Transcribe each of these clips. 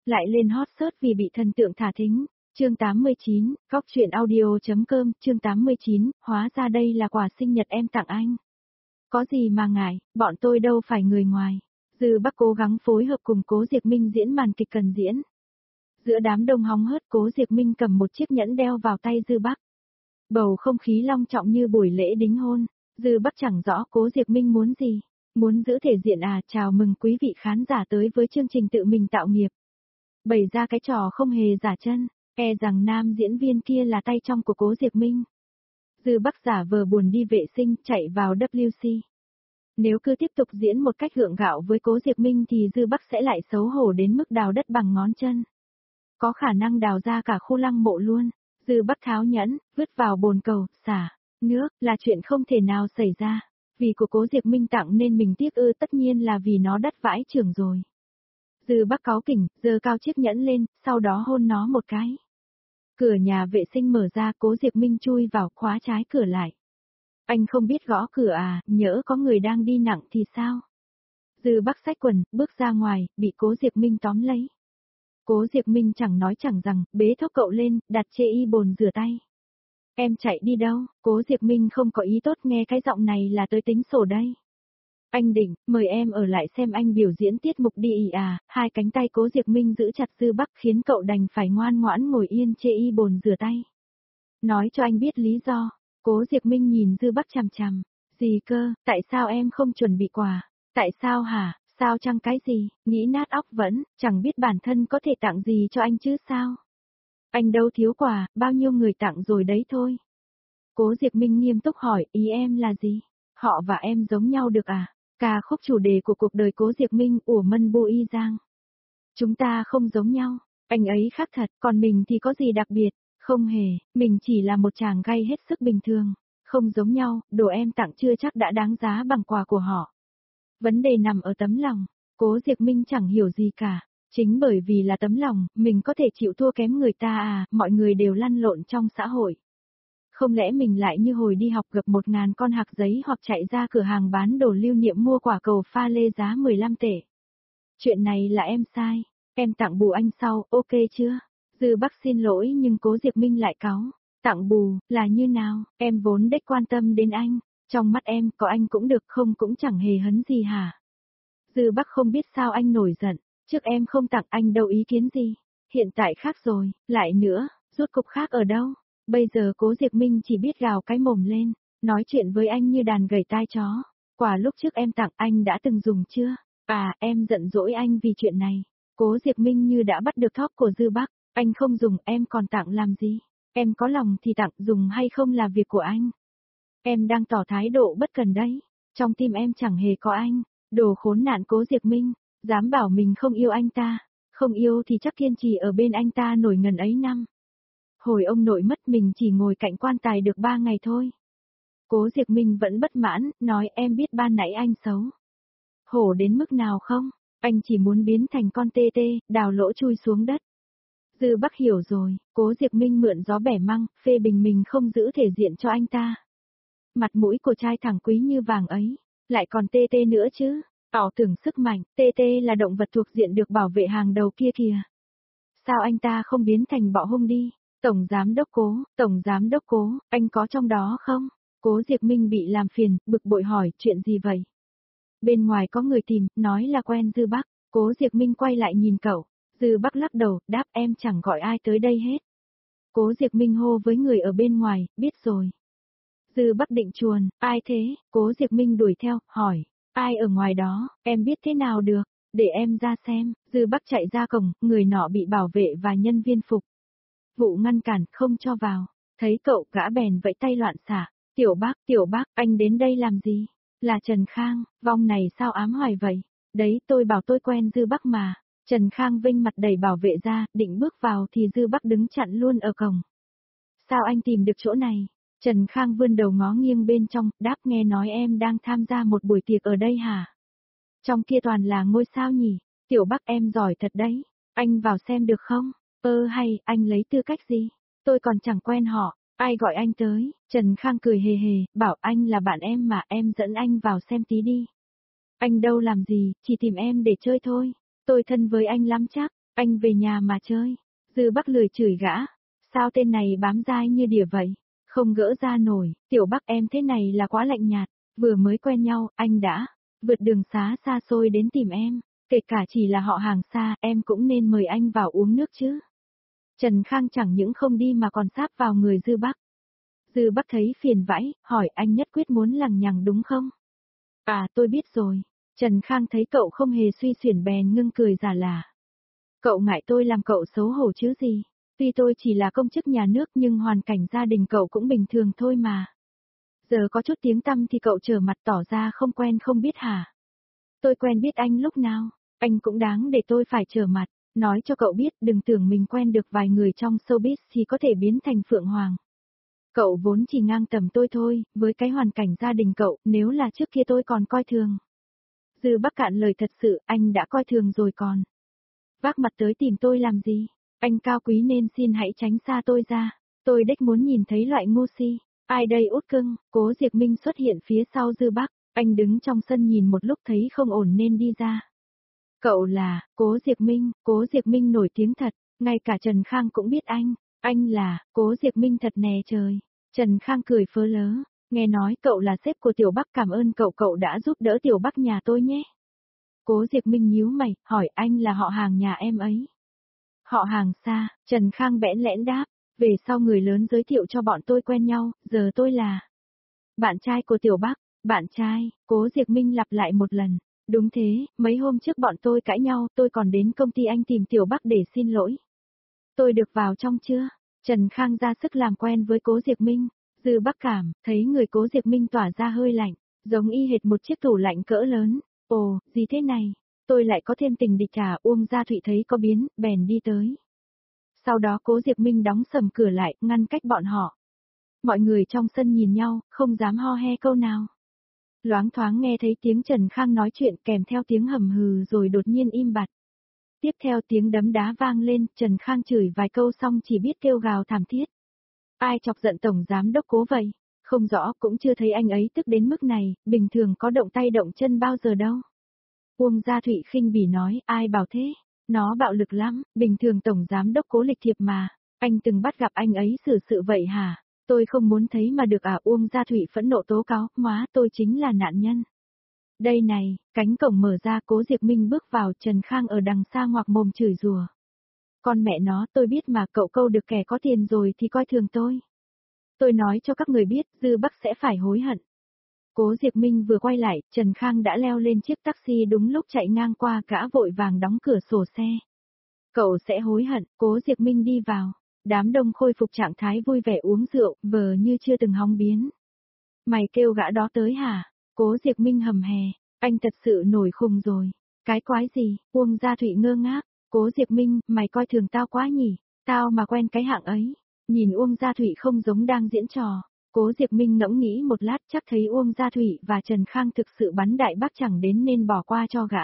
lại lên hot search vì bị thần tượng thả thính. Chương 89, góc truyện audio.com, chương 89, hóa ra đây là quà sinh nhật em tặng anh. Có gì mà ngại, bọn tôi đâu phải người ngoài. Dư Bắc cố gắng phối hợp cùng Cố Diệp Minh diễn màn kịch cần diễn. Giữa đám đông hóng hớt, Cố Diệp Minh cầm một chiếc nhẫn đeo vào tay Dư Bắc. Bầu không khí long trọng như buổi lễ đính hôn, Dư Bắc chẳng rõ Cố Diệp Minh muốn gì. Muốn giữ thể diện à? Chào mừng quý vị khán giả tới với chương trình tự mình tạo nghiệp. Bày ra cái trò không hề giả chân, e rằng nam diễn viên kia là tay trong của Cố Diệp Minh. Dư Bắc giả vờ buồn đi vệ sinh, chạy vào WC. Nếu cứ tiếp tục diễn một cách gượng gạo với Cố Diệp Minh thì Dư Bắc sẽ lại xấu hổ đến mức đào đất bằng ngón chân. Có khả năng đào ra cả khu lăng mộ luôn. Dư Bắc tháo nhẫn, vứt vào bồn cầu, xả nước, là chuyện không thể nào xảy ra. Vì của Cố Diệp Minh tặng nên mình tiếc ư? Tất nhiên là vì nó đắt vãi chưởng rồi. Dư Bắc cáu kỉnh, giơ cao chiếc nhẫn lên, sau đó hôn nó một cái. Cửa nhà vệ sinh mở ra, Cố Diệp Minh chui vào, khóa trái cửa lại. Anh không biết gõ cửa à? Nhỡ có người đang đi nặng thì sao? Dư Bắc xách quần, bước ra ngoài, bị Cố Diệp Minh tóm lấy. Cố Diệp Minh chẳng nói chẳng rằng, bế thốc cậu lên, đặt chê y bồn rửa tay. Em chạy đi đâu? Cố Diệp Minh không có ý tốt, nghe cái giọng này là tới tính sổ đây. Anh định, mời em ở lại xem anh biểu diễn tiết mục đi à? Hai cánh tay Cố Diệp Minh giữ chặt Dư Bắc khiến cậu đành phải ngoan ngoãn ngồi yên chê y bồn rửa tay. Nói cho anh biết lý do. Cố Diệp Minh nhìn Dư Bắc chằm chằm. Gì cơ? Tại sao em không chuẩn bị quà? Tại sao hả? Sao chăng cái gì? Nghĩ nát óc vẫn, chẳng biết bản thân có thể tặng gì cho anh chứ sao? Anh đâu thiếu quà, bao nhiêu người tặng rồi đấy thôi. Cố Diệp Minh nghiêm túc hỏi, ý em là gì? Họ và em giống nhau được à? Ca khúc chủ đề của cuộc đời Cố Diệp Minh, ủa mân bu y giang. Chúng ta không giống nhau, anh ấy khác thật, còn mình thì có gì đặc biệt? Không hề, mình chỉ là một chàng gay hết sức bình thường. Không giống nhau, đồ em tặng chưa chắc đã đáng giá bằng quà của họ. Vấn đề nằm ở tấm lòng. Cố Diệp Minh chẳng hiểu gì cả. Chính bởi vì là tấm lòng, mình có thể chịu thua kém người ta à? Mọi người đều lăn lộn trong xã hội. Không lẽ mình lại như hồi đi học gặp 1000 con hạc giấy hoặc chạy ra cửa hàng bán đồ lưu niệm mua quả cầu pha lê giá 15 tệ. Chuyện này là em sai, em tặng bù anh sau, ok chưa? Dư Bắc xin lỗi nhưng Cố Diệp Minh lại cáu. Tặng bù, là như nào? Em vốn đếch quan tâm đến anh. Trong mắt em, có anh cũng được, không cũng chẳng hề hấn gì hả? Dư Bắc không biết sao anh nổi giận. Trước em không tặng anh đâu ý kiến gì. Hiện tại khác rồi, lại nữa, rốt cục khác ở đâu? Bây giờ Cố Diệp Minh chỉ biết gào cái mồm lên, nói chuyện với anh như đàn gầy tai chó. Quà lúc trước em tặng anh đã từng dùng chưa? À, em giận dỗi anh vì chuyện này. Cố Diệp Minh như đã bắt được thóp của Dư Bắc. Anh không dùng, em còn tặng làm gì? Em có lòng thì tặng, dùng hay không là việc của anh. Em đang tỏ thái độ bất cần đấy. Trong tim em chẳng hề có anh. Đồ khốn nạn Cố Diệp Minh, dám bảo mình không yêu anh ta. Không yêu thì chắc kiên trì ở bên anh ta nổi ngần ấy năm. Hồi ông nội mất mình chỉ ngồi cạnh quan tài được 3 ngày thôi. Cố Diệp Minh vẫn bất mãn, nói em biết ban nãy anh xấu. Hổ đến mức nào không? Anh chỉ muốn biến thành con tê tê, đào lỗ chui xuống đất. Dư Bắc hiểu rồi, Cố Diệp Minh mượn gió bẻ măng, phê bình mình không giữ thể diện cho anh ta. Mặt mũi của trai thẳng quý như vàng ấy, lại còn tê tê nữa chứ. Ảo tưởng sức mạnh, tê tê là động vật thuộc diện được bảo vệ hàng đầu kia kìa. Sao anh ta không biến thành bọ hung đi? Tổng giám đốc Cố, anh có trong đó không? Cố Diệp Minh bị làm phiền, bực bội hỏi, chuyện gì vậy? Bên ngoài có người tìm, nói là quen Dư Bắc. Cố Diệp Minh quay lại nhìn cậu. Dư Bắc lắc đầu, đáp em chẳng gọi ai tới đây hết. Cố Diệp Minh hô với người ở bên ngoài, biết rồi. Dư Bắc định chuồn, ai thế? Cố Diệp Minh đuổi theo, hỏi, ai ở ngoài đó, em biết thế nào được? Để em ra xem. Dư Bắc chạy ra cổng, người nọ bị bảo vệ và nhân viên phục vụ ngăn cản, không cho vào. Thấy cậu, gã bèn vẫy tay loạn xạ. Tiểu Bắc, anh đến đây làm gì? Là Trần Khang, vong này sao ám hoài vậy? Đấy, tôi bảo tôi quen Dư Bắc mà. Trần Khang vinh mặt đầy bảo vệ ra, định bước vào thì Dư Bắc đứng chặn luôn ở cổng. Sao anh tìm được chỗ này? Trần Khang vươn đầu ngó nghiêng bên trong, đáp nghe nói em đang tham gia một buổi tiệc ở đây hả? Trong kia toàn là ngôi sao nhỉ? Tiểu Bắc em giỏi thật đấy. Anh vào xem được không? Hay, anh lấy tư cách gì? Tôi còn chẳng quen họ. Ai gọi anh tới? Trần Khang cười hề hề, bảo anh là bạn em mà, em dẫn anh vào xem tí đi. Anh đâu làm gì, chỉ tìm em để chơi thôi. Tôi thân với anh lắm chắc. anh về nhà mà chơi. Dư Bắc lười chửi gã. Sao tên này bám dai như đỉa vậy? Không gỡ ra nổi, Tiểu Bắc em thế này là quá lạnh nhạt. Vừa mới quen nhau, anh đã vượt đường xá xa xôi đến tìm em. Kể cả chỉ là họ hàng xa, em cũng nên mời anh vào uống nước chứ. Trần Khang chẳng những không đi mà còn sáp vào người Dư Bắc. Dư Bắc thấy phiền vãi, hỏi anh nhất quyết muốn lằng nhằng đúng không? À tôi biết rồi. Trần Khang thấy cậu không hề suy xuyển bèn ngưng cười giả là. Cậu ngại tôi làm cậu xấu hổ chứ gì? Tuy tôi chỉ là công chức nhà nước nhưng hoàn cảnh gia đình cậu cũng bình thường thôi mà. Giờ có chút tiếng tăm thì cậu trở mặt tỏ ra không quen không biết hả? Tôi quen biết anh lúc nào? Anh cũng đáng để tôi phải trở mặt. Nói cho cậu biết đừng tưởng mình quen được vài người trong showbiz thì có thể biến thành Phượng Hoàng. Cậu vốn chỉ ngang tầm tôi thôi, với cái hoàn cảnh gia đình cậu, nếu là trước kia tôi còn coi thường. Dư Bắc cạn lời thật sự, anh đã coi thường rồi còn. Vác mặt tới tìm tôi làm gì? Anh cao quý nên xin hãy tránh xa tôi ra. Tôi đếch muốn nhìn thấy loại ngu si. Ai đây út cưng? Cố Diệp Minh xuất hiện phía sau Dư Bắc. Anh đứng trong sân nhìn một lúc thấy không ổn nên đi ra. Cậu là, Cố Diệp Minh nổi tiếng thật, ngay cả Trần Khang cũng biết anh. Anh là, Cố Diệp Minh thật nè trời. Trần Khang cười phớ lớ, nghe nói cậu là sếp của Tiểu Bắc, cảm ơn cậu đã giúp đỡ Tiểu Bắc nhà tôi nhé. Cố Diệp Minh nhíu mày, hỏi anh là họ hàng nhà em ấy. Họ hàng xa, Trần Khang bẽn lẽn đáp, về sau người lớn giới thiệu cho bọn tôi quen nhau, giờ tôi là bạn trai của Tiểu Bắc. Bạn trai, Cố Diệp Minh lặp lại một lần. Đúng thế, mấy hôm trước bọn tôi cãi nhau, tôi còn đến công ty anh tìm Tiểu Bắc để xin lỗi. Tôi được vào trong chưa? Trần Khang ra sức làm quen với Cố Diệp Minh. Dư Bắc cảm, thấy người Cố Diệp Minh tỏa ra hơi lạnh, giống y hệt một chiếc tủ lạnh cỡ lớn. Ồ, gì thế này? Tôi lại có thêm tình địch à? Uông Gia Thụy thấy có biến, bèn đi tới. Sau đó Cố Diệp Minh đóng sầm cửa lại, ngăn cách bọn họ. Mọi người trong sân nhìn nhau, không dám ho he câu nào. Loáng thoáng nghe thấy tiếng Trần Khang nói chuyện kèm theo tiếng hầm hừ rồi đột nhiên im bặt. Tiếp theo tiếng đấm đá vang lên, Trần Khang chửi vài câu xong chỉ biết kêu gào thảm thiết. Ai chọc giận tổng giám đốc Cố vậy? Không rõ, cũng chưa thấy anh ấy tức đến mức này, bình thường có động tay động chân bao giờ đâu. Uông Gia Thụy khinh bỉ nói, ai bảo thế? Nó bạo lực lắm, bình thường tổng giám đốc Cố lịch thiệp mà. Anh từng bắt gặp anh ấy xử sự vậy hả? Tôi không muốn thấy mà được à? Uông Gia Thụy phẫn nộ tố cáo, hóa tôi chính là nạn nhân. Đây này, cánh cổng mở ra, Cố Diệp Minh bước vào, Trần Khang ở đằng xa ngoạc mồm chửi rủa. Con mẹ nó, tôi biết mà, cậu câu được kẻ có tiền rồi thì coi thường tôi. Tôi nói cho các người biết, Dư Bắc sẽ phải hối hận. Cố Diệp Minh vừa quay lại, Trần Khang đã leo lên chiếc taxi đúng lúc chạy ngang qua, gã vội vàng đóng cửa sổ xe. Cậu sẽ hối hận. Cố Diệp Minh đi vào. Đám đông khôi phục trạng thái vui vẻ uống rượu, vờ như chưa từng hóng biến. Mày kêu gã đó tới hả? Cố Diệp Minh hầm hè. Anh thật sự nổi khùng rồi. Cái quái gì? Uông Gia Thụy ngơ ngác. Cố Diệp Minh, mày coi thường tao quá nhỉ? Tao mà quen cái hạng ấy. Nhìn Uông Gia Thụy không giống đang diễn trò. Cố Diệp Minh ngẫm nghĩ một lát, chắc thấy Uông Gia Thụy và Trần Khang thực sự bắn đại bác chẳng đến nên bỏ qua cho gã.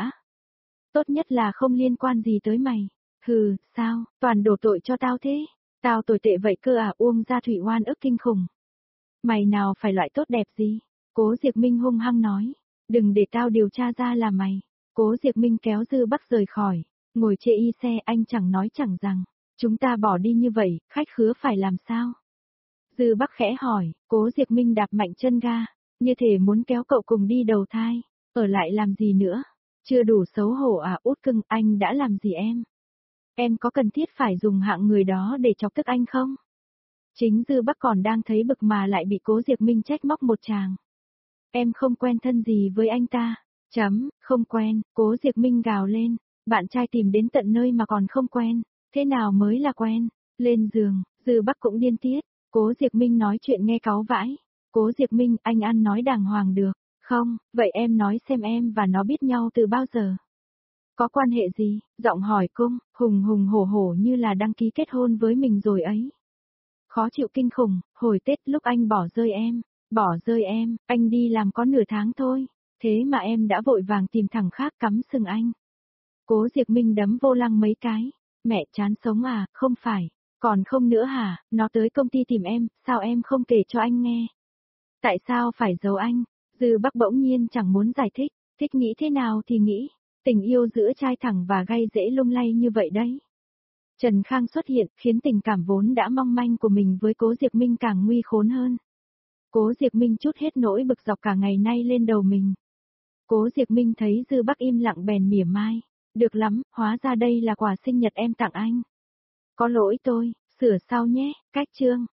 Tốt nhất là không liên quan gì tới mày. Hừ, sao, toàn đổ tội cho tao thế? Tao tồi tệ vậy cơ à? Uông Gia Thụy oan ức kinh khủng. Mày nào phải loại tốt đẹp gì? Cố Diệp Minh hung hăng nói. Đừng để tao điều tra ra là mày. Cố Diệp Minh kéo Dư Bắc rời khỏi. Ngồi chê y xe, anh chẳng nói chẳng rằng. Chúng ta bỏ đi như vậy, khách khứa phải làm sao? Dư Bắc khẽ hỏi. Cố Diệp Minh đạp mạnh chân ga. Như thể muốn kéo cậu cùng đi đầu thai. Ở lại làm gì nữa? Chưa đủ xấu hổ à? Út cưng, anh đã làm gì em? Em có cần thiết phải dùng hạng người đó để chọc tức anh không? Chính Dư Bắc còn đang thấy bực mà lại bị Cố Diệp Minh trách móc một tràng. Em không quen thân gì với anh ta. Không quen, Cố Diệp Minh gào lên. Bạn trai tìm đến tận nơi mà còn không quen. Thế nào mới là quen? Lên giường, Dư Bắc cũng điên tiết. Cố Diệp Minh nói chuyện nghe cáu vãi. Cố Diệp Minh, anh ăn nói đàng hoàng được. Không, vậy em nói xem em và nó biết nhau từ bao giờ? Có quan hệ gì? Giọng hỏi cung, hùng hùng hổ hổ như là đăng ký kết hôn với mình rồi ấy. Khó chịu kinh khủng, hồi Tết lúc anh bỏ rơi em, anh đi làm có nửa tháng thôi. Thế mà em đã vội vàng tìm thằng khác cắm sừng anh. Cố Diệp Minh đấm vô lăng mấy cái. Mẹ chán sống à? Không phải. Còn không nữa hả? Nó tới công ty tìm em, sao em không kể cho anh nghe? Tại sao phải giấu anh? Dư Bắc bỗng nhiên chẳng muốn giải thích. Thích nghĩ thế nào thì nghĩ. Tình yêu giữa trai thẳng và gay dễ lung lay như vậy đấy. Trần Khang xuất hiện, khiến tình cảm vốn đã mong manh của mình với Cố Diệp Minh càng nguy khốn hơn. Cố Diệp Minh trút hết nỗi bực dọc cả ngày nay lên đầu mình. Cố Diệp Minh thấy Dư Bắc im lặng bèn mỉa mai. Được lắm, hóa ra đây là quà sinh nhật em tặng anh. Có lỗi tôi, sửa sau nhé, cách chương.